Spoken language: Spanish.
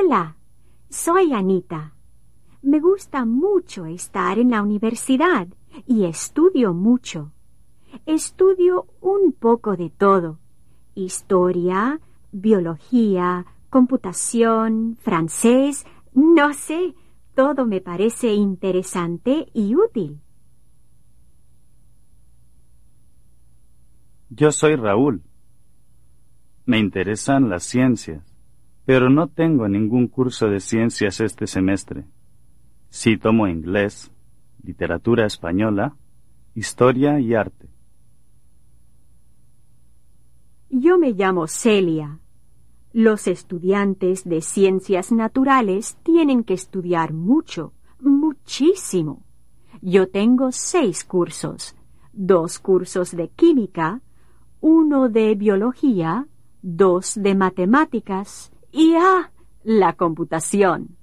Hola, soy Anita. Me gusta mucho estar en la universidad y estudio mucho. Estudio un poco de todo: historia, biología, computación, francés, no sé, todo me parece interesante y útil. Yo soy Raúl. Me interesan las ciencias, pero no tengo ningún curso de ciencias este semestre. Sí tomo inglés, literatura española, historia y arte. Yo me llamo Celia. Los estudiantes de ciencias naturales tienen que estudiar mucho, muchísimo. Yo tengo 6 cursos: 2 cursos de química, 1 de biología, 2 de matemáticas y la computación.